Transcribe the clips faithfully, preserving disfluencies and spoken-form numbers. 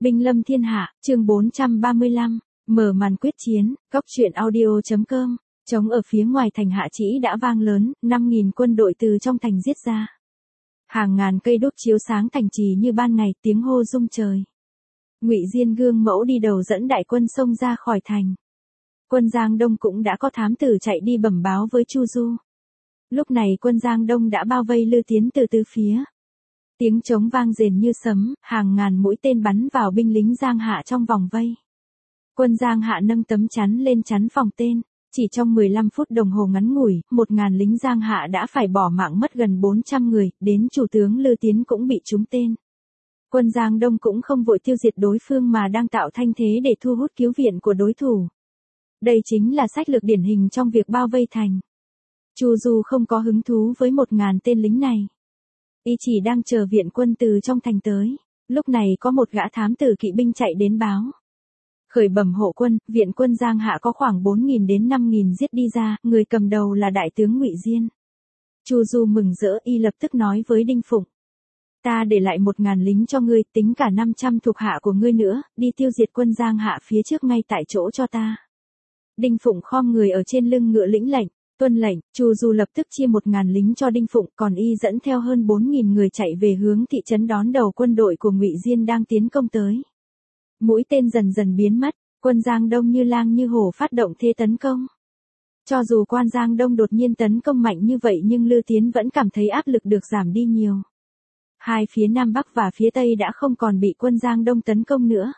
Binh lâm thiên hạ, chương bốn trăm ba mươi lăm, mở màn quyết chiến, góc truyện audio.com, trống ở phía ngoài thành Hạ Trĩ đã vang lớn, năm nghìn quân đội từ trong thành giết ra. Hàng ngàn cây đuốc chiếu sáng thành trì như ban ngày, tiếng hô rung trời. Ngụy Diên gương mẫu đi đầu dẫn đại quân xông ra khỏi thành. Quân Giang Đông cũng đã có thám tử chạy đi bẩm báo với Chu Du. Lúc này quân Giang Đông đã bao vây Lư Tiến từ tứ phía. Tiếng trống vang rền như sấm, hàng ngàn mũi tên bắn vào binh lính Giang Hạ trong vòng vây. Quân Giang Hạ nâng tấm chắn lên chắn phòng tên, chỉ trong mười lăm phút đồng hồ ngắn ngủi, một ngàn lính Giang Hạ đã phải bỏ mạng mất gần bốn trăm người, đến chủ tướng Lư Tiến cũng bị trúng tên. Quân Giang Đông cũng không vội tiêu diệt đối phương mà đang tạo thanh thế để thu hút cứu viện của đối thủ. Đây chính là sách lược điển hình trong việc bao vây thành. Chu Du không có hứng thú với một ngàn tên lính này. Y chỉ đang chờ viện quân từ trong thành tới. Lúc này có một gã thám tử kỵ binh chạy đến báo. Khởi bẩm hộ quân, viện quân Giang Hạ có khoảng bốn nghìn đến năm nghìn giết đi ra, người cầm đầu là đại tướng Ngụy Diên. Chu Du mừng rỡ, y lập tức nói với Đinh Phụng. Ta để lại một ngàn lính cho ngươi, tính cả năm trăm thuộc hạ của ngươi nữa, đi tiêu diệt quân Giang Hạ phía trước ngay tại chỗ cho ta. Đinh Phụng khom người ở trên lưng ngựa lĩnh lệnh. Tuân lệnh, Chu Du lập tức chia một ngàn lính cho Đinh Phụng, còn y dẫn theo hơn bốn nghìn người chạy về hướng thị trấn đón đầu quân đội của Ngụy Diên đang tiến công tới. Mũi tên dần dần biến mất, quân Giang Đông như lang như hổ phát động thế tấn công. Cho dù quan Giang Đông đột nhiên tấn công mạnh như vậy nhưng Lư Tiến vẫn cảm thấy áp lực được giảm đi nhiều. Hai phía Nam Bắc và phía Tây đã không còn bị quân Giang Đông tấn công nữa.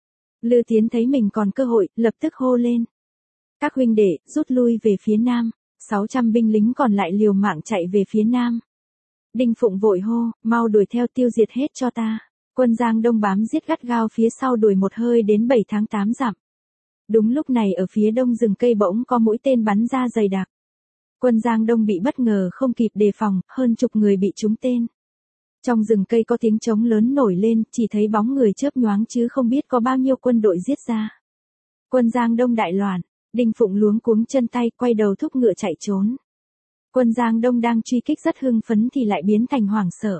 Lư Tiến thấy mình còn cơ hội, lập tức hô lên. Các huynh đệ, rút lui về phía Nam. sáu trăm binh lính còn lại liều mạng chạy về phía Nam. Đinh Phụng vội hô, mau đuổi theo tiêu diệt hết cho ta. Quân Giang Đông bám giết gắt gao phía sau đuổi một hơi đến bảy tháng tám dặm. Đúng lúc này ở phía đông rừng cây bỗng có mũi tên bắn ra dày đặc. Quân Giang Đông bị bất ngờ không kịp đề phòng, hơn chục người bị trúng tên. Trong rừng cây có tiếng trống lớn nổi lên, chỉ thấy bóng người chớp nhoáng chứ không biết có bao nhiêu quân đội giết ra. Quân Giang Đông đại loạn. Đinh Phụng luống cuống chân tay, quay đầu thúc ngựa chạy trốn. Quân Giang Đông đang truy kích rất hưng phấn thì lại biến thành hoảng sợ.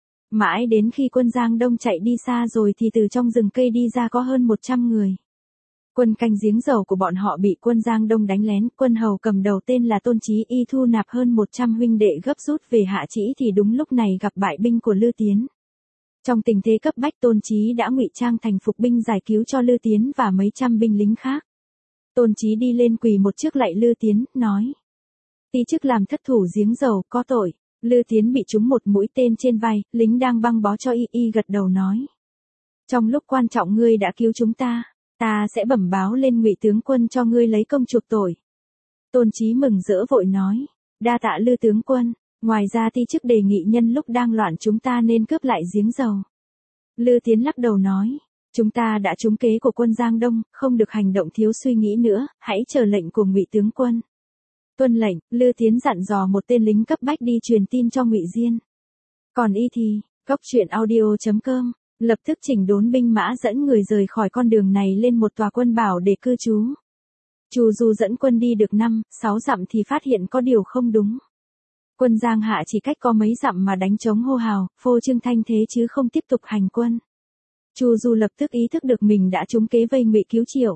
Mãi đến khi quân Giang Đông chạy đi xa rồi thì từ trong rừng cây đi ra có hơn một trăm người. Quân canh giếng dầu của bọn họ bị quân Giang Đông đánh lén, quân hầu cầm đầu tên là Tôn Chí y thu nạp hơn một trăm huynh đệ gấp rút về Hạ Trĩ thì đúng lúc này gặp bại binh của Lư Tiến. Trong tình thế cấp bách Tôn Chí đã ngụy trang thành phục binh giải cứu cho Lư Tiến và mấy trăm binh lính khác. Tôn Chí đi lên quỳ một trước lạy Lư Tiến, nói. Ti chức làm thất thủ giếng dầu, có tội. Lư Tiến bị trúng một mũi tên trên vai, lính đang băng bó cho y, y gật đầu nói. Trong lúc quan trọng ngươi đã cứu chúng ta, ta sẽ bẩm báo lên Ngụy tướng quân cho ngươi lấy công chuộc tội. Tôn Chí mừng rỡ vội nói. Đa tạ Lư tướng quân, ngoài ra ti chức đề nghị nhân lúc đang loạn chúng ta nên cướp lại giếng dầu. Lư Tiến lắc đầu nói. Chúng ta đã trúng kế của quân Giang Đông, không được hành động thiếu suy nghĩ nữa, hãy chờ lệnh của Ngụy tướng quân. Tuân lệnh, Lư Tiến dặn dò một tên lính cấp bách đi truyền tin cho Ngụy Diên. Còn y thì, góc truyện audio.com, lập tức chỉnh đốn binh mã dẫn người rời khỏi con đường này lên một tòa quân bảo để cư trú. Chu Du dẫn quân đi được năm, sáu dặm thì phát hiện có điều không đúng. Quân Giang Hạ chỉ cách có mấy dặm mà đánh trống hô hào, phô trương thanh thế chứ không tiếp tục hành quân. Chu Du lập tức ý thức được mình đã trúng kế vây Ngụy cứu Triệu.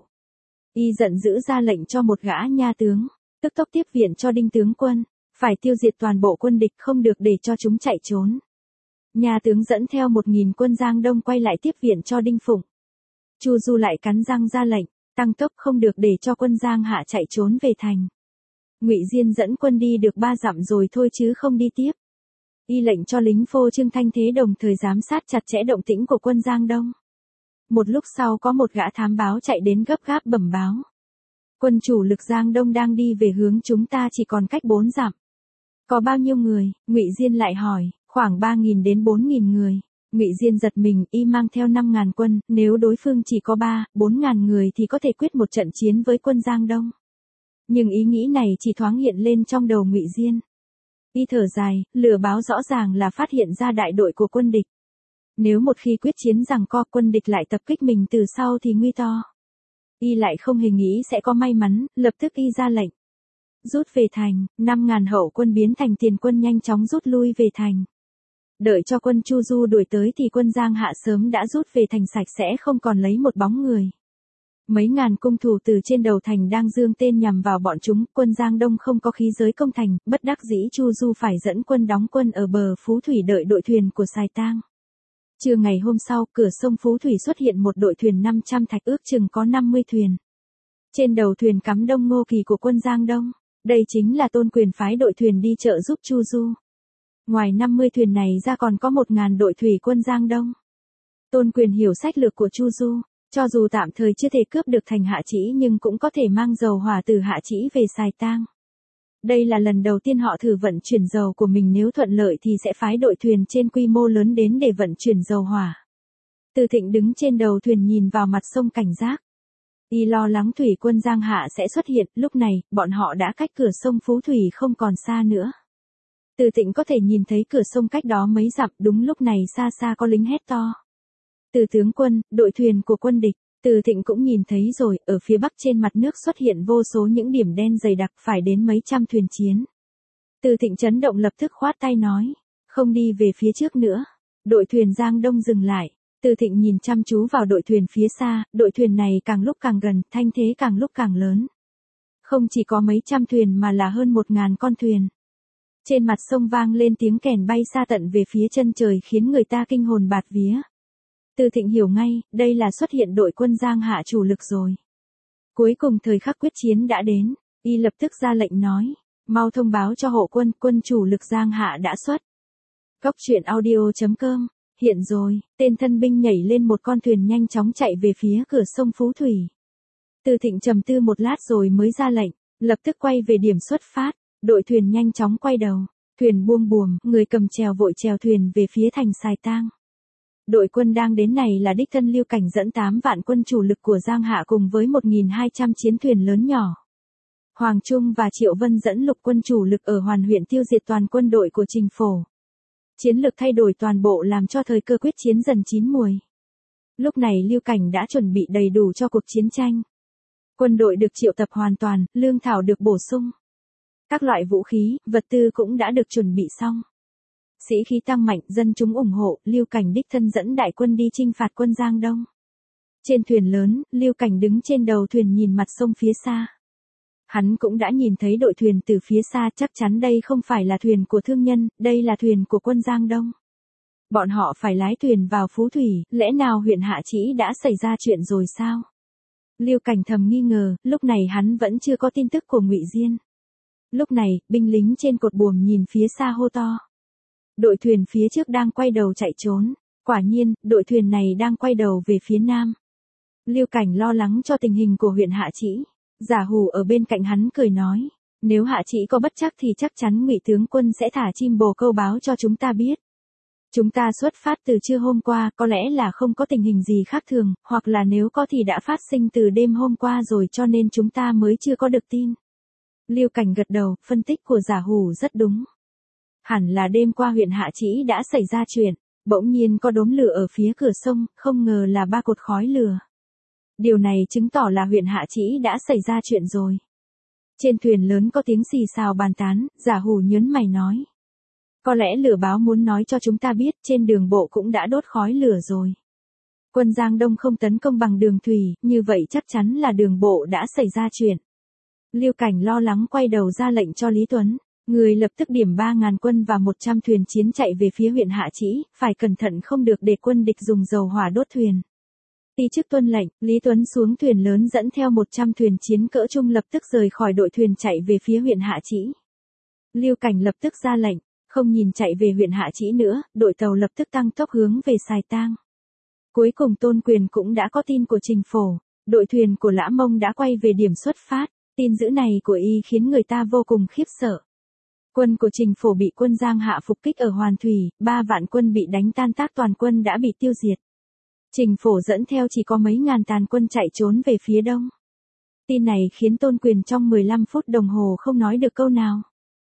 Y giận dữ ra lệnh cho một gã nha tướng, tức tốc tiếp viện cho Đinh tướng quân, phải tiêu diệt toàn bộ quân địch không được để cho chúng chạy trốn. Nha tướng dẫn theo một nghìn quân Giang Đông quay lại tiếp viện cho Đinh Phụng. Chu Du lại cắn răng ra lệnh, tăng tốc không được để cho quân Giang Hạ chạy trốn về thành. Ngụy Diên dẫn quân đi được ba dặm rồi thôi chứ không đi tiếp. Y lệnh cho lính phô trương thanh thế đồng thời giám sát chặt chẽ động tĩnh của quân Giang Đông. Một lúc sau có một gã thám báo chạy đến gấp gáp bẩm báo. Quân chủ lực Giang Đông đang đi về hướng chúng ta chỉ còn cách bốn dặm. Có bao nhiêu người? Ngụy Diên lại hỏi, khoảng ba nghìn đến bốn nghìn người. Ngụy Diên giật mình, y mang theo năm ngàn quân, nếu đối phương chỉ có ba, bốn ngàn người thì có thể quyết một trận chiến với quân Giang Đông. Nhưng ý nghĩ này chỉ thoáng hiện lên trong đầu Ngụy Diên. Y thở dài, lừa báo rõ ràng là phát hiện ra đại đội của quân địch. Nếu một khi quyết chiến rằng co quân địch lại tập kích mình từ sau thì nguy to. Y lại không hề nghĩ sẽ có may mắn, lập tức y ra lệnh. Rút về thành, năm ngàn hậu quân biến thành tiền quân nhanh chóng rút lui về thành. Đợi cho quân Chu Du đuổi tới thì quân Giang Hạ sớm đã rút về thành sạch sẽ không còn lấy một bóng người. Mấy ngàn cung thủ từ trên đầu thành đang giương tên nhằm vào bọn chúng, quân Giang Đông không có khí giới công thành, bất đắc dĩ Chu Du phải dẫn quân đóng quân ở bờ Phú Thủy đợi đội thuyền của Sài Tang. Trưa ngày hôm sau, cửa sông Phú Thủy xuất hiện một đội thuyền năm trăm thạch ước chừng có năm mươi thuyền. Trên đầu thuyền cắm Đông Ngô Kỳ của quân Giang Đông, đây chính là Tôn Quyền phái đội thuyền đi trợ giúp Chu Du. Ngoài năm mươi thuyền này ra còn có một ngàn đội thủy quân Giang Đông. Tôn Quyền hiểu sách lược của Chu Du, cho dù tạm thời chưa thể cướp được thành Hạ Trĩ nhưng cũng có thể mang dầu hỏa từ Hạ Trĩ về Sài Tang. Đây là lần đầu tiên họ thử vận chuyển dầu của mình, nếu thuận lợi thì sẽ phái đội thuyền trên quy mô lớn đến để vận chuyển dầu hỏa. Từ Thịnh đứng trên đầu thuyền nhìn vào mặt sông cảnh giác. Y lo lắng thủy quân Giang Hạ sẽ xuất hiện, lúc này, bọn họ đã cách cửa sông Phú Thủy không còn xa nữa. Từ Thịnh có thể nhìn thấy cửa sông cách đó mấy dặm, đúng lúc này xa xa có lính hét to. Từ tướng quân, đội thuyền của quân địch. Từ Thịnh cũng nhìn thấy rồi, ở phía bắc trên mặt nước xuất hiện vô số những điểm đen dày đặc, phải đến mấy trăm thuyền chiến. Từ Thịnh chấn động, lập tức khoát tay nói, không đi về phía trước nữa. Đội thuyền Giang Đông dừng lại. Từ Thịnh nhìn chăm chú vào đội thuyền phía xa, đội thuyền này càng lúc càng gần, thanh thế càng lúc càng lớn. Không chỉ có mấy trăm thuyền mà là hơn một ngàn con thuyền. Trên mặt sông vang lên tiếng kèn bay xa tận về phía chân trời khiến người ta kinh hồn bạt vía. Từ Thịnh hiểu ngay, đây là xuất hiện đội quân Giang Hạ chủ lực rồi. Cuối cùng thời khắc quyết chiến đã đến, y lập tức ra lệnh nói, mau thông báo cho hộ quân, quân chủ lực Giang Hạ đã xuất. Cốc truyện audio chấm com, hiện rồi, tên thân binh nhảy lên một con thuyền nhanh chóng chạy về phía cửa sông Phú Thủy. Từ Thịnh trầm tư một lát rồi mới ra lệnh, lập tức quay về điểm xuất phát, đội thuyền nhanh chóng quay đầu, thuyền buông buồm, người cầm chèo vội chèo thuyền về phía thành Sài Tang. Đội quân đang đến này là đích thân Lưu Cảnh dẫn tám vạn quân chủ lực của Giang Hạ cùng với một nghìn hai trăm chiến thuyền lớn nhỏ. Hoàng Trung và Triệu Vân dẫn lục quân chủ lực ở Hoàn huyện tiêu diệt toàn quân đội của Trình Phổ. Chiến lược thay đổi toàn bộ làm cho thời cơ quyết chiến dần chín muồi. Lúc này Lưu Cảnh đã chuẩn bị đầy đủ cho cuộc chiến tranh. Quân đội được triệu tập hoàn toàn, lương thảo được bổ sung. Các loại vũ khí, vật tư cũng đã được chuẩn bị xong. Sĩ khí tăng mạnh, dân chúng ủng hộ, Lưu Cảnh đích thân dẫn đại quân đi chinh phạt quân Giang Đông. Trên thuyền lớn, Lưu Cảnh đứng trên đầu thuyền nhìn mặt sông phía xa. Hắn cũng đã nhìn thấy đội thuyền từ phía xa, chắc chắn đây không phải là thuyền của thương nhân, đây là thuyền của quân Giang Đông. Bọn họ phải lái thuyền vào Phú Thủy, lẽ nào huyện Hạ Trĩ đã xảy ra chuyện rồi sao? Lưu Cảnh thầm nghi ngờ, lúc này hắn vẫn chưa có tin tức của Ngụy Diên. Lúc này, binh lính trên cột buồm nhìn phía xa hô to. Đội thuyền phía trước đang quay đầu chạy trốn. Quả nhiên, đội thuyền này đang quay đầu về phía nam. Lưu Cảnh lo lắng cho tình hình của huyện Hạ Trĩ. Giả Hủ ở bên cạnh hắn cười nói, nếu Hạ Trĩ có bất trắc thì chắc chắn Ngụy tướng quân sẽ thả chim bồ câu báo cho chúng ta biết. Chúng ta xuất phát từ trưa hôm qua, có lẽ là không có tình hình gì khác thường, hoặc là nếu có thì đã phát sinh từ đêm hôm qua rồi cho nên chúng ta mới chưa có được tin. Lưu Cảnh gật đầu, phân tích của Giả Hủ rất đúng. Hẳn là đêm qua huyện Hạ Trĩ đã xảy ra chuyện, bỗng nhiên có đốm lửa ở phía cửa sông, không ngờ là ba cột khói lửa. Điều này chứng tỏ là huyện Hạ Trĩ đã xảy ra chuyện rồi. Trên thuyền lớn có tiếng xì xào bàn tán, Giả Hủ nhớn mày nói. Có lẽ lửa báo muốn nói cho chúng ta biết trên đường bộ cũng đã đốt khói lửa rồi. Quân Giang Đông không tấn công bằng đường thủy, như vậy chắc chắn là đường bộ đã xảy ra chuyện. Lưu Cảnh lo lắng quay đầu ra lệnh cho Lý Tuấn. Người lập tức điểm ba ngàn quân và một trăm thuyền chiến chạy về phía huyện Hạ Trĩ, phải cẩn thận không được để quân địch dùng dầu hỏa đốt thuyền. Ti chức tuân lệnh, Lý Tuấn xuống thuyền lớn dẫn theo một trăm thuyền chiến cỡ trung lập tức rời khỏi đội thuyền chạy về phía huyện Hạ Trĩ. Lưu Cảnh lập tức ra lệnh, không nhìn chạy về huyện Hạ Trĩ nữa, đội tàu lập tức tăng tốc hướng về Sài Tang. Cuối cùng Tôn Quyền cũng đã có tin của Trình Phổ, đội thuyền của Lã Mông đã quay về điểm xuất phát, tin dữ này của y khiến người ta vô cùng khiếp sợ. Quân của Trình Phổ bị quân Giang Hạ phục kích ở Hoàn Thủy, ba vạn quân bị đánh tan tác, toàn quân đã bị tiêu diệt. Trình Phổ dẫn theo chỉ có mấy ngàn tàn quân chạy trốn về phía đông. Tin này khiến Tôn Quyền trong mười lăm phút đồng hồ không nói được câu nào.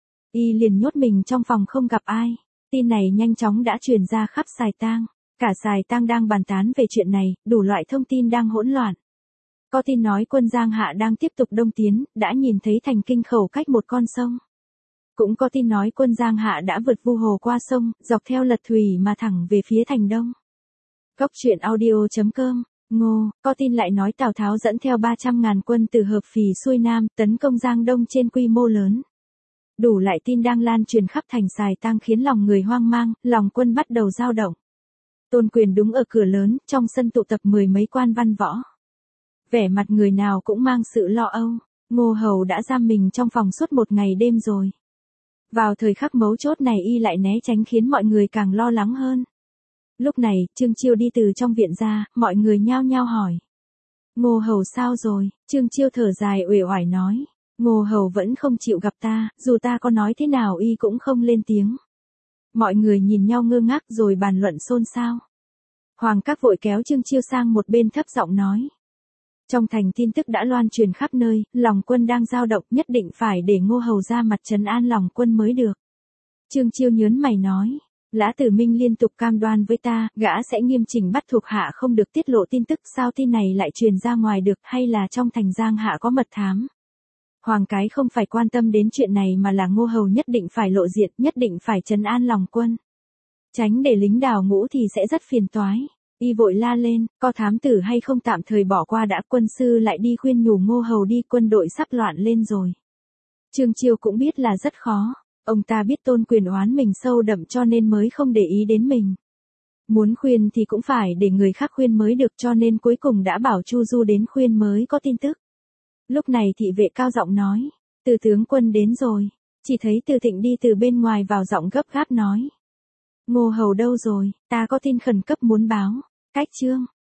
Y liền nhốt mình trong phòng không gặp ai. Tin này nhanh chóng đã truyền ra khắp Sài Tang. Cả Sài Tang đang bàn tán về chuyện này, đủ loại thông tin đang hỗn loạn. Có tin nói quân Giang Hạ đang tiếp tục đông tiến, đã nhìn thấy thành Kinh Khẩu cách một con sông. Cũng có tin nói quân Giang Hạ đã vượt Vu Hồ qua sông, dọc theo lật thủy mà thẳng về phía thành Đông. Góc truyện audio chấm com. Ngô, có tin lại nói Tào Tháo dẫn theo ba trăm ngàn quân từ Hợp Phì xuôi Nam, tấn công Giang Đông trên quy mô lớn. Đủ loại tin đang lan truyền khắp thành Sài Tang khiến lòng người hoang mang, lòng quân bắt đầu dao động. Tôn Quyền đứng ở cửa lớn, trong sân tụ tập mười mấy quan văn võ. Vẻ mặt người nào cũng mang sự lo âu. Ngô Hầu đã giam mình trong phòng suốt một ngày đêm rồi. Vào thời khắc mấu chốt này y lại né tránh khiến mọi người càng lo lắng hơn. Lúc này, Trương Chiêu đi từ trong viện ra, mọi người nhao nhao hỏi. Ngô Hầu sao rồi? Trương Chiêu thở dài uể oải nói. Ngô Hầu vẫn không chịu gặp ta, dù ta có nói thế nào y cũng không lên tiếng. Mọi người nhìn nhau ngơ ngác rồi bàn luận xôn xao. Hoàng Các vội kéo Trương Chiêu sang một bên thấp giọng nói. Trong thành tin tức đã loan truyền khắp nơi, lòng quân đang dao động, nhất định phải để Ngô Hầu ra mặt trấn an lòng quân mới được. Trương Chiêu nhớn mày nói. Lã Tử Minh liên tục cam đoan với ta, gã sẽ nghiêm chỉnh bắt thuộc hạ không được tiết lộ tin tức, sao tin này lại truyền ra ngoài được, hay là trong thành Giang Hạ có mật thám? Hoàng Cái không phải quan tâm đến chuyện này mà là Ngô Hầu nhất định phải lộ diện, nhất định phải trấn an lòng quân. Tránh để lính đào ngũ thì sẽ rất phiền toái. Y vội la lên, có thám tử hay không tạm thời bỏ qua đã, quân sư lại đi khuyên nhủ Ngô Hầu đi, quân đội sắp loạn lên rồi. Trương Chiêu cũng biết là rất khó. Ông ta biết Tôn Quyền oán mình sâu đậm cho nên mới không để ý đến mình. Muốn khuyên thì cũng phải để người khác khuyên mới được, cho nên cuối cùng đã bảo Chu Du đến khuyên mới có tin tức. Lúc này thị vệ cao giọng nói, Từ tướng quân đến rồi. Chỉ thấy Từ Thịnh đi từ bên ngoài vào, giọng gấp gáp nói. Ngô Hầu đâu rồi, ta có tin khẩn cấp muốn báo. Cách chương.